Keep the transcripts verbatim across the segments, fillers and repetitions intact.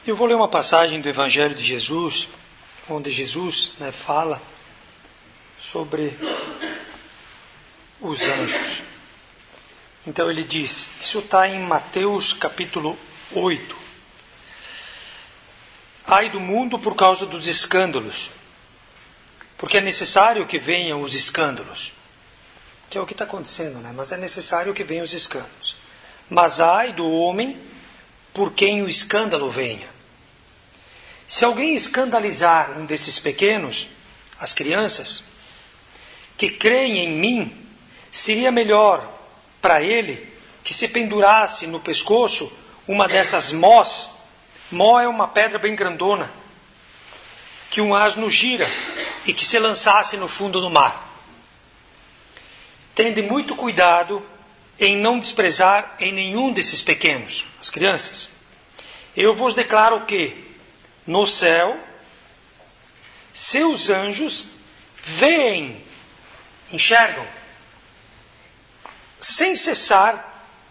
Eu vou ler uma passagem do Evangelho de Jesus, onde Jesus, né, fala sobre os anjos. Então ele diz, isso está em Mateus capítulo oito. Ai do mundo por causa dos escândalos, porque é necessário que venham os escândalos, que é o que está acontecendo, né? Mas é necessário que venham os escândalos. Mas ai do homem por quem o escândalo venha. Se alguém escandalizar um desses pequenos, as crianças, que creem em mim, seria melhor para ele que se pendurasse no pescoço uma dessas mós. Mó é uma pedra bem grandona, que um asno gira e que se lançasse no fundo do mar. Tende muito cuidado em não desprezar em nenhum desses pequenos, as crianças. Eu vos declaro que, no céu, seus anjos veem, enxergam, sem cessar,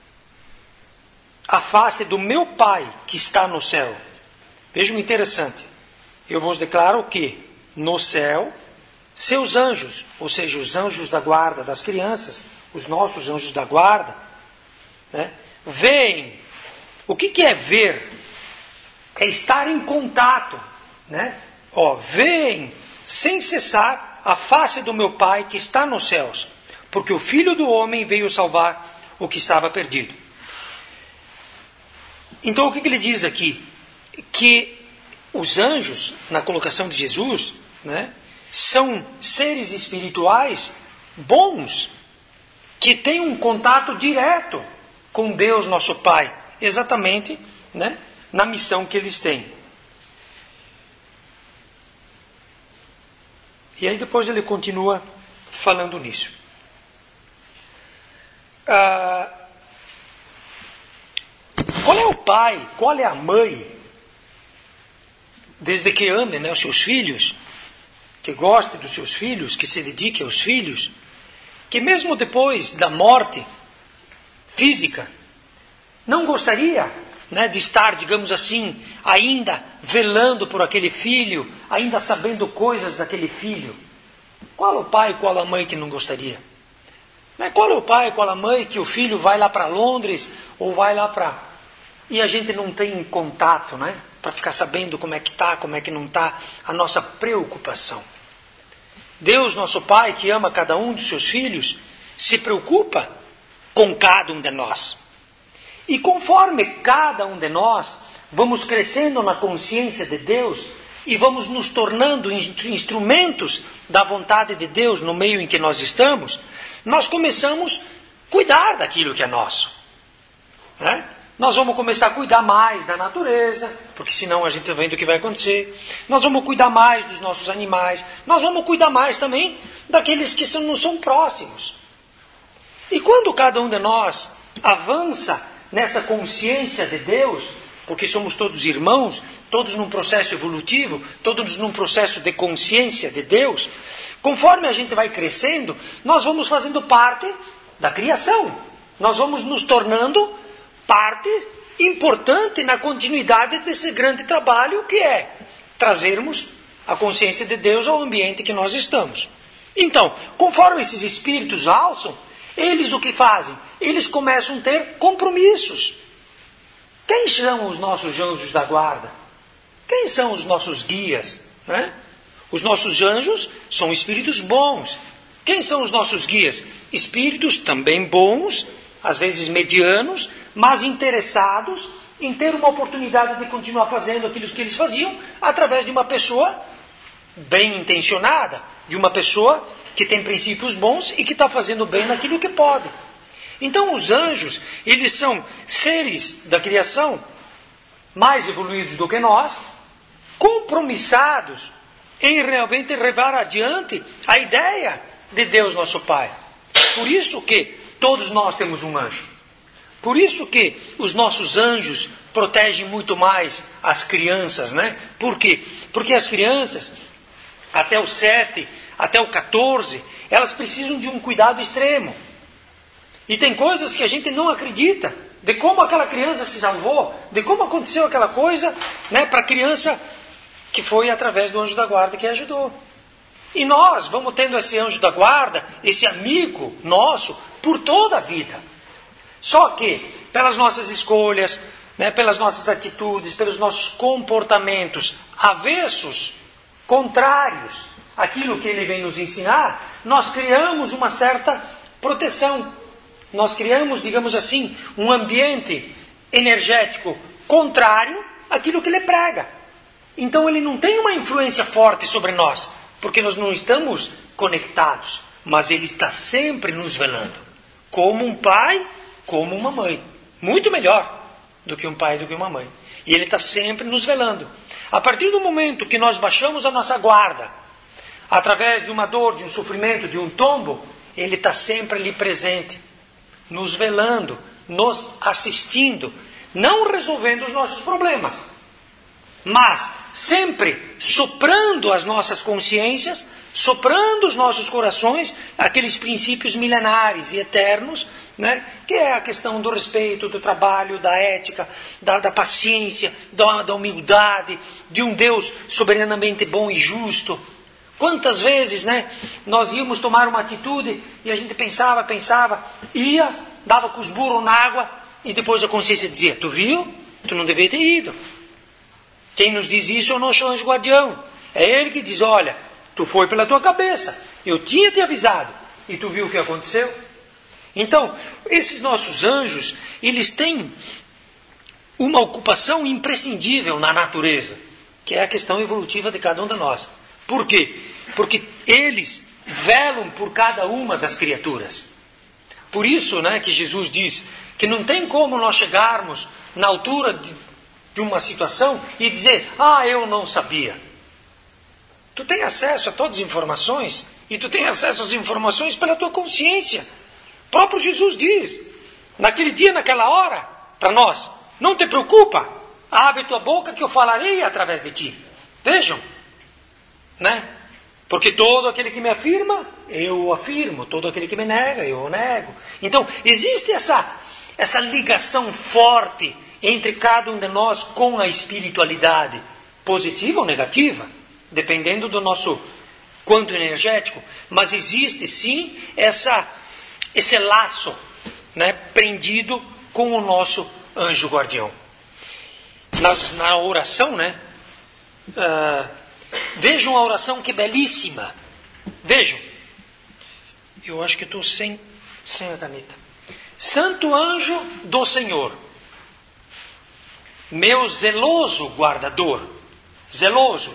a face do meu Pai que está no céu. Vejam interessante. Eu vos declaro que, no céu, seus anjos, ou seja, os anjos da guarda das crianças, os nossos anjos da guarda, né, veem. O que, que é ver? É estar em contato, né? Ó, veem sem cessar a face do meu Pai que está nos céus, porque o Filho do Homem veio salvar o que estava perdido. Então o que, que ele diz aqui? Que os anjos, na colocação de Jesus, né, são seres espirituais bons, que têm um contato direto com Deus nosso Pai, exatamente, né, na missão que eles têm. E aí depois ele continua falando nisso. Ah, qual é o pai, qual é a mãe, desde que ame, né, os seus filhos, que goste dos seus filhos, que se dedique aos filhos, que mesmo depois da morte física, não gostaria, né, de estar, digamos assim, ainda velando por aquele filho, ainda sabendo coisas daquele filho? Qual é o pai, qual a mãe que não gostaria? Né? Qual é o pai, qual a mãe que o filho vai lá para Londres ou vai lá para... E a gente não tem contato, né, para ficar sabendo como é que está, como é que não está, a nossa preocupação. Deus, nosso Pai, que ama cada um dos seus filhos, se preocupa com cada um de nós. E conforme cada um de nós vamos crescendo na consciência de Deus e vamos nos tornando instrumentos da vontade de Deus no meio em que nós estamos, nós começamos a cuidar daquilo que é nosso, né? Nós vamos começar a cuidar mais da natureza, porque senão a gente está vendo o que vai acontecer. Nós vamos cuidar mais dos nossos animais. Nós vamos cuidar mais também daqueles que são, não são próximos. E quando cada um de nós avança nessa consciência de Deus, porque somos todos irmãos, todos num processo evolutivo, todos num processo de consciência de Deus, conforme a gente vai crescendo, nós vamos fazendo parte da criação. Nós vamos nos tornando parte importante na continuidade desse grande trabalho que é trazermos a consciência de Deus ao ambiente que nós estamos. Então, conforme esses espíritos alçam, eles o que fazem? Eles começam a ter compromissos. Quem são os nossos anjos da guarda? Quem são os nossos guias? Né? Os nossos anjos são espíritos bons. Quem são os nossos guias? Espíritos também bons, às vezes medianos, mas interessados em ter uma oportunidade de continuar fazendo aquilo que eles faziam através de uma pessoa bem intencionada, de uma pessoa que tem princípios bons e que está fazendo bem naquilo que pode. Então os anjos, eles são seres da criação mais evoluídos do que nós, compromissados em realmente levar adiante a ideia de Deus nosso Pai. Por isso que todos nós temos um anjo. Por isso que os nossos anjos protegem muito mais as crianças, né? Por quê? Porque as crianças, até o sete, até o catorze, elas precisam de um cuidado extremo. E tem coisas que a gente não acredita de como aquela criança se salvou, de como aconteceu aquela coisa, né, para a criança que foi através do anjo da guarda que ajudou. E nós vamos tendo esse anjo da guarda, esse amigo nosso, por toda a vida. Só que, pelas nossas escolhas, né, pelas nossas atitudes, pelos nossos comportamentos avessos, contrários àquilo que ele vem nos ensinar, nós criamos uma certa proteção. Nós criamos, digamos assim, um ambiente energético contrário àquilo que ele prega. Então ele não tem uma influência forte sobre nós, porque nós não estamos conectados, mas ele está sempre nos velando, como um pai, como uma mãe. Muito melhor do que um pai, do que uma mãe. E ele está sempre nos velando. A partir do momento que nós baixamos a nossa guarda, através de uma dor, de um sofrimento, de um tombo, ele está sempre ali presente, nos velando, nos assistindo, não resolvendo os nossos problemas, mas sempre soprando as nossas consciências, soprando os nossos corações, aqueles princípios milenares e eternos, né, que é a questão do respeito, do trabalho, da ética, da, da paciência, da, da humildade, de um Deus soberanamente bom e justo. Quantas vezes, né, nós íamos tomar uma atitude e a gente pensava, pensava, ia, dava com os burros na água e depois a consciência dizia, tu viu? Tu não devia ter ido. Quem nos diz isso é o nosso anjo guardião. É ele que diz, olha, tu foi pela tua cabeça, eu tinha te avisado e tu viu o que aconteceu? Então, esses nossos anjos, eles têm uma ocupação imprescindível na natureza, que é a questão evolutiva de cada um de nós. Por quê? Porque eles velam por cada uma das criaturas. Por isso, né, que Jesus diz que não tem como nós chegarmos na altura de, de uma situação e dizer, ah, eu não sabia. Tu tem acesso a todas as informações e tu tem acesso às informações pela tua consciência. O próprio Jesus diz, naquele dia, naquela hora, para nós, não te preocupa, abre tua boca que eu falarei através de ti. Vejam. Né? Porque todo aquele que me afirma, eu o afirmo. Todo aquele que me nega, eu o nego. Então, existe essa, essa ligação forte entre cada um de nós com a espiritualidade, positiva ou negativa, dependendo do nosso quanto energético. Mas existe sim essa, esse laço, né, prendido com o nosso anjo guardião. Nas, na oração, né? Uh, Vejam a oração que belíssima. Vejam. Eu acho que estou sem, sem a caneta. Santo anjo do Senhor, meu zeloso guardador, zeloso,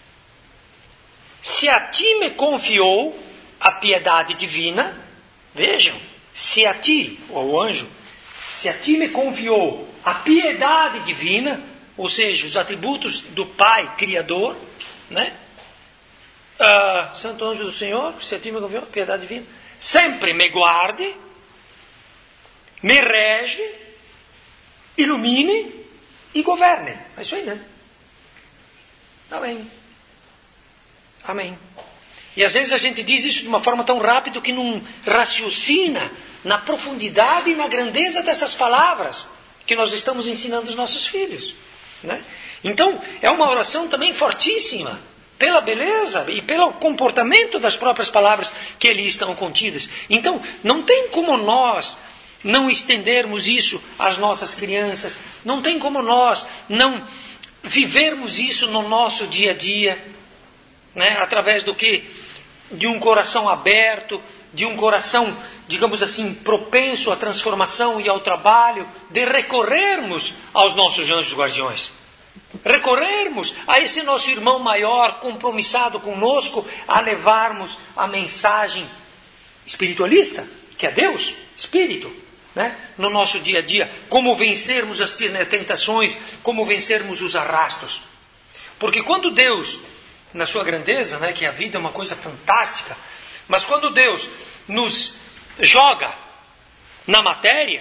se a ti me confiou a piedade divina, vejam, se a ti, ou o anjo, se a ti me confiou a piedade divina, ou seja, os atributos do Pai Criador, né? Ah, Santo anjo do Senhor, se a ti me confiou, piedade divina, sempre me guarde, me rege, ilumine e governe. É isso aí, né? Amém. Amém. E às vezes a gente diz isso de uma forma tão rápida que não raciocina na profundidade e na grandeza dessas palavras que nós estamos ensinando aos nossos filhos, né? Então, é uma oração também fortíssima, pela beleza e pelo comportamento das próprias palavras que ali estão contidas. Então, não tem como nós não estendermos isso às nossas crianças, não tem como nós não vivermos isso no nosso dia a dia, né? Através do que? De um coração aberto, de um coração, digamos assim, propenso à transformação e ao trabalho, de recorrermos aos nossos anjos guardiões. Recorrermos a esse nosso irmão maior, compromissado conosco, a levarmos a mensagem espiritualista, que é Deus, Espírito, né? No nosso dia a dia, como vencermos as tentações, como vencermos os arrastos. Porque quando Deus, na sua grandeza, né, que a vida é uma coisa fantástica, mas quando Deus nos joga na matéria,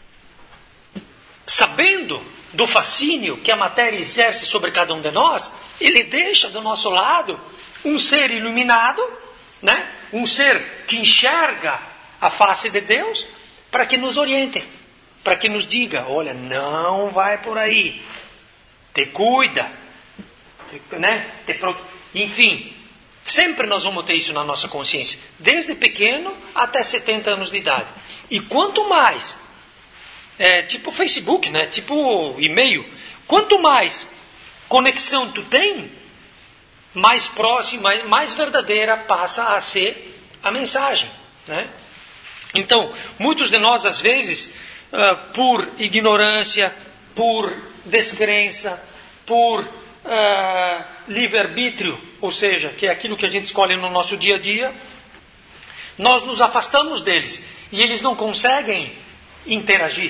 sabendo do fascínio que a matéria exerce sobre cada um de nós, Ele deixa do nosso lado um ser iluminado, né? Um ser que enxerga a face de Deus, para que nos oriente. para que nos diga, olha, não vai por aí, te cuida, te, né? te pro... enfim, sempre nós vamos ter isso na nossa consciência, desde pequeno até setenta anos de idade. E quanto mais, é, tipo Facebook, né? tipo e-mail, quanto mais conexão tu tem, mais próxima, mais, mais verdadeira passa a ser a mensagem, né? Então, muitos de nós, às vezes, uh, por ignorância, por descrença, por uh, livre-arbítrio, ou seja, que é aquilo que a gente escolhe no nosso dia a dia, nós nos afastamos deles e eles não conseguem interagir.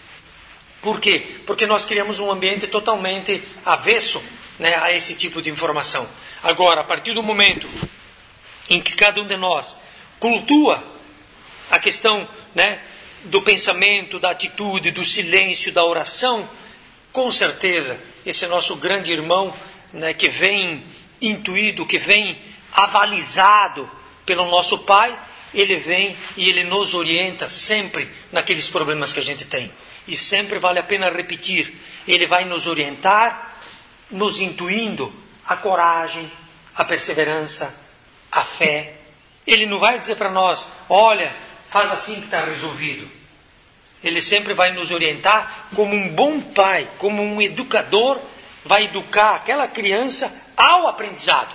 Por quê? Porque nós criamos um ambiente totalmente avesso, né, a esse tipo de informação. Agora, a partir do momento em que cada um de nós cultua a questão, né, do pensamento, da atitude, do silêncio, da oração, com certeza, esse nosso grande irmão, né, que vem intuído, que vem avalizado pelo nosso Pai, ele vem e ele nos orienta sempre naqueles problemas que a gente tem. E sempre vale a pena repetir, ele vai nos orientar, nos intuindo a coragem, a perseverança, a fé. Ele não vai dizer para nós, olha, faz assim que está resolvido. Ele sempre vai nos orientar como um bom pai, como um educador, vai educar aquela criança ao aprendizado.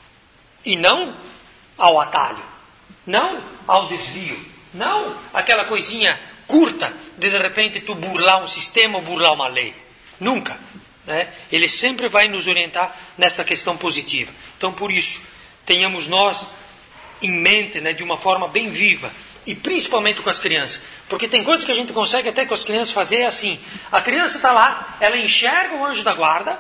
E não ao atalho. Não ao desvio. Não aquela coisinha curta de de repente tu burlar um sistema ou burlar uma lei. Nunca. Né? Ele sempre vai nos orientar nessa questão positiva. Então, por isso, tenhamos nós em mente, né, de uma forma bem viva, e principalmente com as crianças, porque tem coisas que a gente consegue até com as crianças fazer assim. A criança está lá, ela enxerga o anjo da guarda,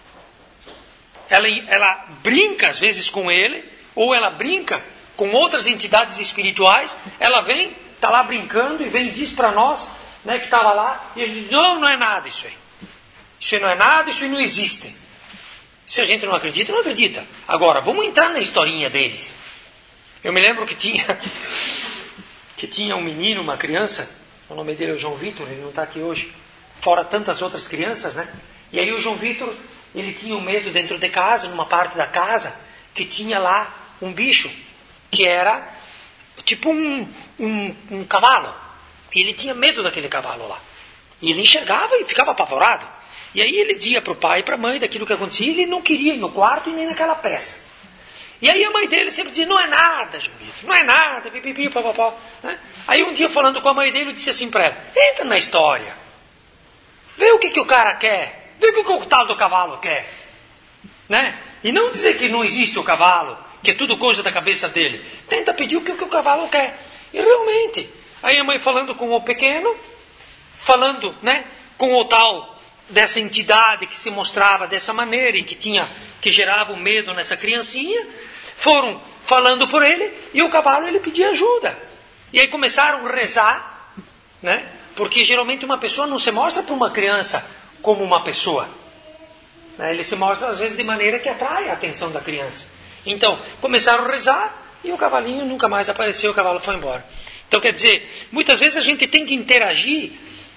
ela, ela brinca às vezes com ele, ou ela brinca com outras entidades espirituais, ela vem, está lá brincando e vem e diz para nós, né, que estava lá, e a gente diz, não, não é nada isso aí. Isso aí não é nada, isso aí não existe. Se a gente não acredita, não acredita. Agora, vamos entrar na historinha deles. Eu me lembro que tinha que tinha um menino, uma criança, o nome dele é o João Vitor, ele não está aqui hoje, fora tantas outras crianças, né? E aí o João Vitor, ele tinha um medo dentro de casa, numa parte da casa, que tinha lá um bicho, que era tipo um, um, um cavalo. E ele tinha medo daquele cavalo lá. E ele enxergava e ficava apavorado. E aí ele dizia para o pai e para a mãe daquilo que acontecia, e ele não queria ir no quarto e nem naquela peça. E aí a mãe dele sempre dizia, não é nada, João Vitor, não é nada, pipipi, papapá. Né? Aí um dia falando com a mãe dele, eu disse assim para ela, entra na história, vê o que, que o cara quer, vê o que, que o tal do cavalo quer. Né? E não dizer que não existe o cavalo, que é tudo coisa da cabeça dele. Tenta pedir o que, que o cavalo quer. E realmente, aí a mãe falando com o pequeno, falando, né, com o tal dessa entidade que se mostrava dessa maneira e que tinha, que gerava o medo nessa criancinha, foram falando por ele e o cavalo ele pedia ajuda. E aí começaram a rezar, né? Porque geralmente uma pessoa não se mostra para uma criança como uma pessoa. Né? Ele se mostra às vezes de maneira que atrai a atenção da criança. Então começaram a rezar e o cavalinho nunca mais apareceu, o cavalo foi embora. Então quer dizer, muitas vezes a gente tem que interagir,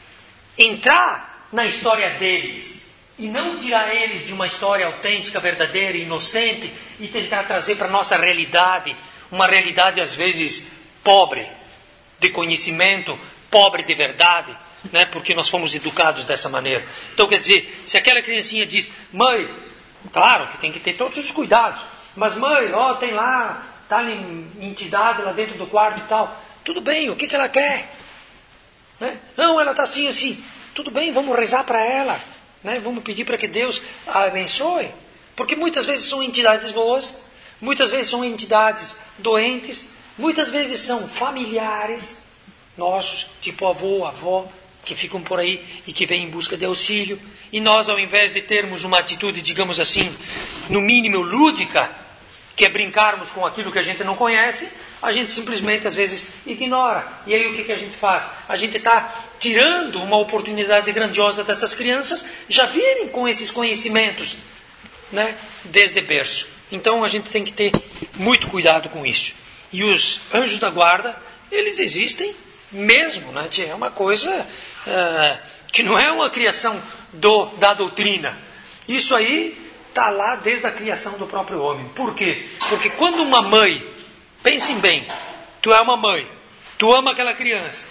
entrar na história deles e não tirar eles de uma história autêntica, verdadeira, inocente e tentar trazer para a nossa realidade, uma realidade às vezes pobre de conhecimento, pobre de verdade, né? Porque nós fomos educados dessa maneira. Então quer dizer, se aquela criancinha diz, mãe, claro que tem que ter todos os cuidados, mas mãe, ó, tem lá, tá entidade lá dentro do quarto e tal, tudo bem, o que, que ela quer? Né? Não, ela está assim, assim. Tudo bem, vamos rezar para ela, né? Vamos pedir para que Deus a abençoe, porque muitas vezes são entidades boas, muitas vezes são entidades doentes, muitas vezes são familiares nossos, tipo avô, avó, que ficam por aí e que vêm em busca de auxílio, e nós, ao invés de termos uma atitude, digamos assim, no mínimo lúdica, que é brincarmos com aquilo que a gente não conhece, a gente simplesmente às vezes ignora. E aí o que, que a gente faz? A gente está tirando uma oportunidade grandiosa dessas crianças já virem com esses conhecimentos, né, desde berço. Então a gente tem que ter muito cuidado com isso. E os anjos da guarda, eles existem mesmo, né? É uma coisa é, que não é uma criação do, da doutrina. Isso aí está lá desde a criação do próprio homem. Por quê? Porque quando uma mãe, pensem bem, tu é uma mãe, tu ama aquela criança,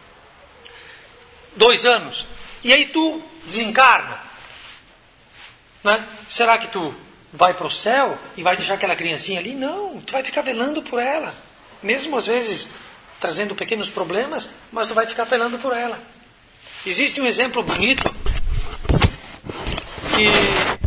dois anos, e aí tu desencarna, né? Será que tu vai para o céu e vai deixar aquela criancinha ali? Não, tu vai ficar velando por ela, mesmo às vezes trazendo pequenos problemas, mas tu vai ficar velando por ela. Existe um exemplo bonito que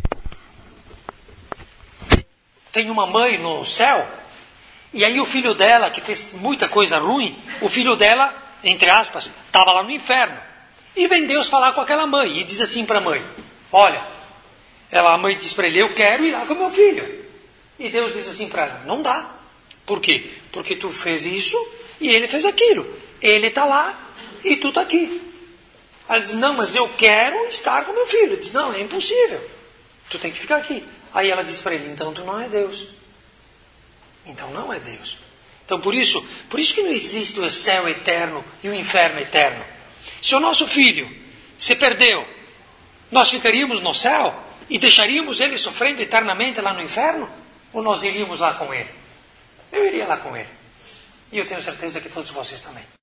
tem uma mãe no céu, e aí o filho dela, que fez muita coisa ruim, o filho dela, entre aspas, estava lá no inferno. E vem Deus falar com aquela mãe, e diz assim para a mãe, olha, ela, a mãe diz para ele, eu quero ir lá com meu filho. E Deus diz assim para ela, não dá. Por quê? Porque tu fez isso e ele fez aquilo. Ele está lá e tu está aqui. Ela diz, não, mas eu quero estar com meu filho. Ele diz, não, é impossível. Tu tem que ficar aqui. Aí ela diz para ele, então tu não é Deus. Então não é Deus. Então por isso, por isso que não existe o céu eterno e o inferno eterno. Se o nosso filho se perdeu, nós ficaríamos no céu e deixaríamos ele sofrendo eternamente lá no inferno? Ou nós iríamos lá com ele? Eu iria lá com ele. E eu tenho certeza que todos vocês também.